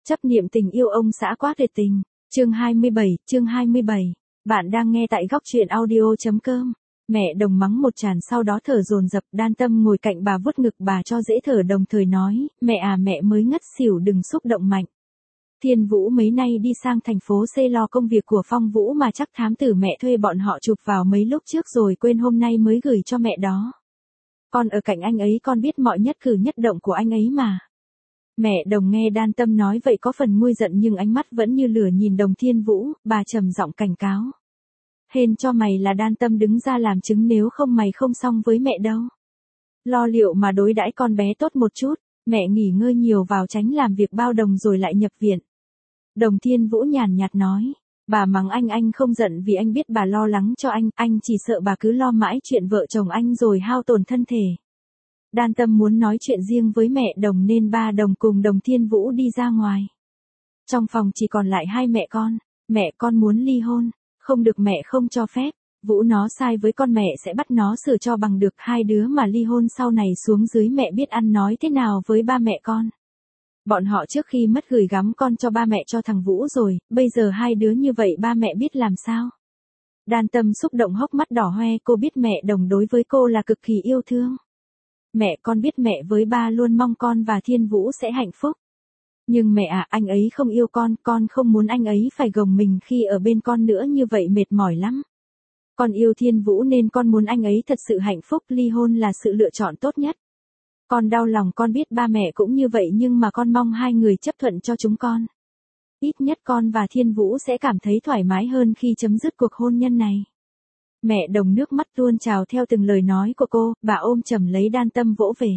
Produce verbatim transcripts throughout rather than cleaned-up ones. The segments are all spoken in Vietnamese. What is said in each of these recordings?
Chấp niệm tình yêu ông xã quá tuyệt tình. Chương hai mươi bảy, chương hai mươi bảy. Bạn đang nghe tại góc truyện audio chấm com. Mẹ Đồng mắng một tràn sau đó thở dồn dập, Đan Tâm ngồi cạnh bà vuốt ngực bà cho dễ thở đồng thời nói, mẹ à mẹ mới ngất xỉu đừng xúc động mạnh. Thiên Vũ mấy nay đi sang thành phố C lo công việc của Phong Vũ mà chắc thám tử mẹ thuê bọn họ chụp vào mấy lúc trước rồi quên hôm nay mới gửi cho mẹ đó. Con ở cạnh anh ấy con biết mọi nhất cử nhất động của anh ấy mà. Mẹ Đồng nghe Đan Tâm nói vậy có phần nguôi giận nhưng ánh mắt vẫn như lửa nhìn Đồng Thiên Vũ, bà trầm giọng cảnh cáo. Hên cho mày là Đan Tâm đứng ra làm chứng nếu không mày không xong với mẹ đâu. Lo liệu mà đối đãi con bé tốt một chút, mẹ nghỉ ngơi nhiều vào tránh làm việc bao đồng rồi lại nhập viện. Đồng Thiên Vũ nhàn nhạt nói, bà mắng anh anh không giận vì anh biết bà lo lắng cho anh, anh chỉ sợ bà cứ lo mãi chuyện vợ chồng anh rồi hao tổn thân thể. Đan Tâm muốn nói chuyện riêng với mẹ Đồng nên ba Đồng cùng Đồng Thiên Vũ đi ra ngoài. Trong phòng chỉ còn lại hai mẹ con, mẹ con muốn ly hôn, không được mẹ không cho phép, Vũ nó sai với con mẹ sẽ bắt nó xử cho bằng được hai đứa mà ly hôn sau này xuống dưới mẹ biết ăn nói thế nào với ba mẹ con. Bọn họ trước khi mất gửi gắm con cho ba mẹ cho thằng Vũ rồi, bây giờ hai đứa như vậy ba mẹ biết làm sao. Đan Tâm xúc động hốc mắt đỏ hoe cô biết mẹ Đồng đối với cô là cực kỳ yêu thương. Mẹ con biết mẹ với ba luôn mong con và Thiên Vũ sẽ hạnh phúc. Nhưng mẹ à, anh ấy không yêu con, con không muốn anh ấy phải gồng mình khi ở bên con nữa như vậy mệt mỏi lắm. Con yêu Thiên Vũ nên con muốn anh ấy thật sự hạnh phúc, ly hôn là sự lựa chọn tốt nhất. Con đau lòng con biết ba mẹ cũng như vậy nhưng mà con mong hai người chấp thuận cho chúng con. Ít nhất con và Thiên Vũ sẽ cảm thấy thoải mái hơn khi chấm dứt cuộc hôn nhân này. Mẹ Đồng nước mắt tuôn trào theo từng lời nói của cô, bà ôm chầm lấy Đan Tâm vỗ về.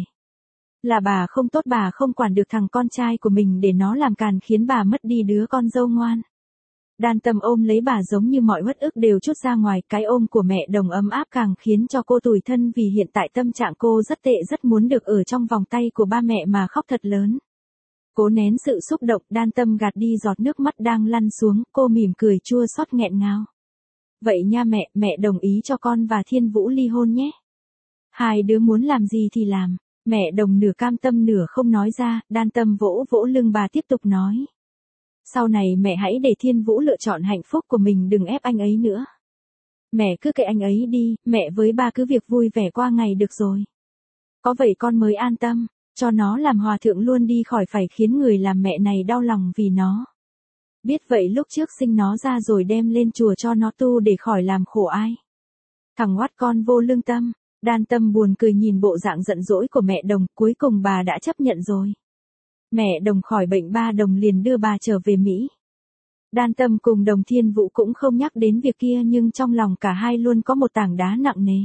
Là bà không tốt, bà không quản được thằng con trai của mình để nó làm càn khiến bà mất đi đứa con dâu ngoan. Đan Tâm ôm lấy bà giống như mọi uất ức đều trút ra ngoài, cái ôm của mẹ Đồng ấm áp càng khiến cho cô tủi thân vì hiện tại tâm trạng cô rất tệ, rất muốn được ở trong vòng tay của ba mẹ mà khóc thật lớn. Cố nén sự xúc động, Đan Tâm gạt đi giọt nước mắt đang lăn xuống, cô mỉm cười chua xót nghẹn ngào. Vậy nha mẹ, mẹ đồng ý cho con và Thiên Vũ ly hôn nhé. Hai đứa muốn làm gì thì làm. Mẹ Đồng nửa cam tâm nửa không nói ra, Đan Tâm vỗ vỗ lưng bà tiếp tục nói. Sau này mẹ hãy để Thiên Vũ lựa chọn hạnh phúc của mình, đừng ép anh ấy nữa. Mẹ cứ kệ anh ấy đi, mẹ với ba cứ việc vui vẻ qua ngày được rồi. Có vậy con mới an tâm, cho nó làm hòa thượng luôn đi khỏi phải khiến người làm mẹ này đau lòng vì nó. Biết vậy lúc trước sinh nó ra rồi đem lên chùa cho nó tu để khỏi làm khổ ai. Thằng ngoắt con vô lương tâm. Đan Tâm buồn cười nhìn bộ dạng giận dỗi của mẹ Đồng, cuối cùng bà đã chấp nhận rồi. Mẹ Đồng khỏi bệnh ba Đồng liền đưa bà trở về Mỹ. Đan Tâm cùng Đồng Thiên Vũ cũng không nhắc đến việc kia nhưng trong lòng cả hai luôn có một tảng đá nặng nề.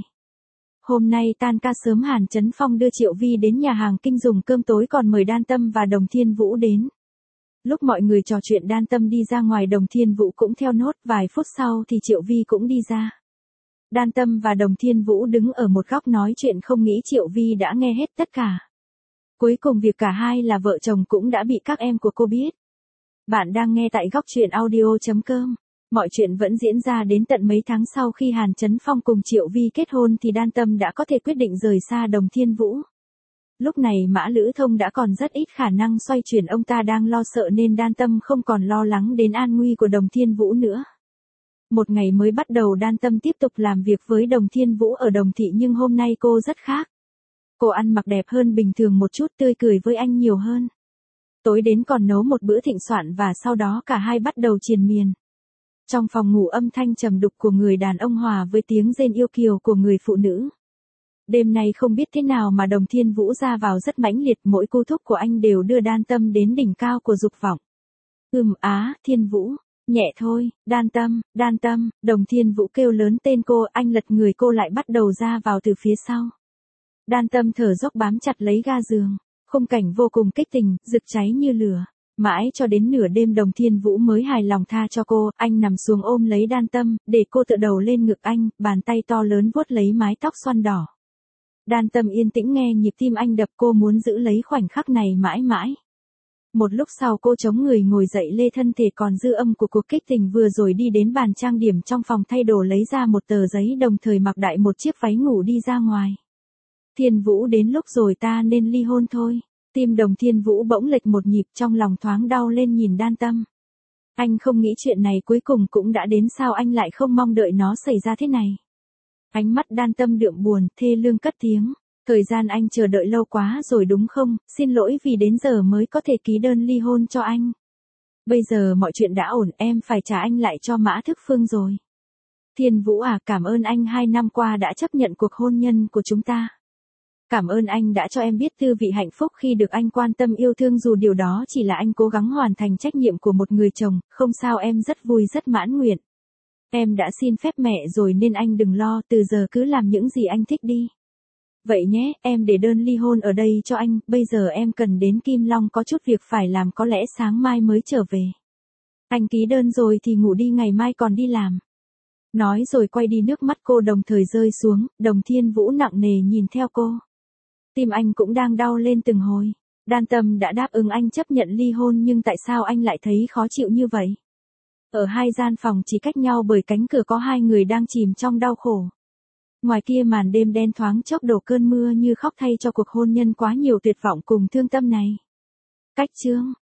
Hôm nay tan ca sớm Hàn Chấn Phong đưa Triệu Vi đến nhà hàng kinh dùng cơm tối còn mời Đan Tâm và Đồng Thiên Vũ đến. Lúc mọi người trò chuyện Đan Tâm đi ra ngoài Đồng Thiên Vũ cũng theo nốt, vài phút sau thì Triệu Vi cũng đi ra. Đan Tâm và Đồng Thiên Vũ đứng ở một góc nói chuyện không nghĩ Triệu Vi đã nghe hết tất cả. Cuối cùng việc cả hai là vợ chồng cũng đã bị các em của cô biết. Bạn đang nghe tại góc truyện audio chấm com. Mọi chuyện vẫn diễn ra đến tận mấy tháng sau khi Hàn Chấn Phong cùng Triệu Vi kết hôn thì Đan Tâm đã có thể quyết định rời xa Đồng Thiên Vũ. Lúc này Mã Lữ Thông đã còn rất ít khả năng xoay chuyển, ông ta đang lo sợ nên Đan Tâm không còn lo lắng đến an nguy của Đồng Thiên Vũ nữa. Một ngày mới bắt đầu Đan Tâm tiếp tục làm việc với Đồng Thiên Vũ ở Đồng Thị nhưng hôm nay cô rất khác. Cô ăn mặc đẹp hơn bình thường một chút, tươi cười với anh nhiều hơn. Tối đến còn nấu một bữa thịnh soạn và sau đó cả hai bắt đầu triền miên. Trong phòng ngủ âm thanh trầm đục của người đàn ông hòa với tiếng rên yêu kiều của người phụ nữ. Đêm nay không biết thế nào mà Đồng Thiên Vũ ra vào rất mãnh liệt, mỗi cú thúc của anh đều đưa Đan Tâm đến đỉnh cao của dục vọng. Ừm á, Thiên Vũ. Nhẹ thôi, Đan Tâm, Đan Tâm, Đồng Thiên Vũ kêu lớn tên cô, anh lật người cô lại bắt đầu ra vào từ phía sau. Đan Tâm thở dốc bám chặt lấy ga giường, khung cảnh vô cùng kích tình, rực cháy như lửa. Mãi cho đến nửa đêm Đồng Thiên Vũ mới hài lòng tha cho cô, anh nằm xuống ôm lấy Đan Tâm, để cô tựa đầu lên ngực anh, bàn tay to lớn vuốt lấy mái tóc xoăn đỏ. Đan Tâm yên tĩnh nghe nhịp tim anh đập, cô muốn giữ lấy khoảnh khắc này mãi mãi. Một lúc sau cô chống người ngồi dậy lê thân thể còn dư âm của cuộc kích tình vừa rồi đi đến bàn trang điểm trong phòng thay đồ lấy ra một tờ giấy đồng thời mặc đại một chiếc váy ngủ đi ra ngoài. Thiên Vũ đến lúc rồi ta nên ly hôn thôi. Tim Đồng Thiên Vũ bỗng lệch một nhịp, trong lòng thoáng đau lên nhìn Đan Tâm. Anh không nghĩ chuyện này cuối cùng cũng đã đến, sao anh lại không mong đợi nó xảy ra thế này. Ánh mắt Đan Tâm đượm buồn, thê lương cất tiếng. Thời gian anh chờ đợi lâu quá rồi đúng không, xin lỗi vì đến giờ mới có thể ký đơn ly hôn cho anh. Bây giờ mọi chuyện đã ổn, em phải trả anh lại cho Mã Thức Phương rồi. Thiên Vũ à, cảm ơn anh hai năm qua đã chấp nhận cuộc hôn nhân của chúng ta. Cảm ơn anh đã cho em biết tư vị hạnh phúc khi được anh quan tâm yêu thương, dù điều đó chỉ là anh cố gắng hoàn thành trách nhiệm của một người chồng, không sao, em rất vui rất mãn nguyện. Em đã xin phép mẹ rồi nên anh đừng lo, từ giờ cứ làm những gì anh thích đi. Vậy nhé, em để đơn ly hôn ở đây cho anh, bây giờ em cần đến Kim Long có chút việc phải làm, có lẽ sáng mai mới trở về. Anh ký đơn rồi thì ngủ đi, ngày mai còn đi làm. Nói rồi quay đi, nước mắt cô đồng thời rơi xuống, Đồng Thiên Vũ nặng nề nhìn theo cô. Tim anh cũng đang đau lên từng hồi. Đan Tâm đã đáp ứng anh chấp nhận ly hôn, nhưng tại sao anh lại thấy khó chịu như vậy? Ở hai gian phòng chỉ cách nhau bởi cánh cửa có hai người đang chìm trong đau khổ. Ngoài kia màn đêm đen thoáng chốc đổ cơn mưa, như khóc thay cho cuộc hôn nhân quá nhiều tuyệt vọng cùng thương tâm này. Cách chương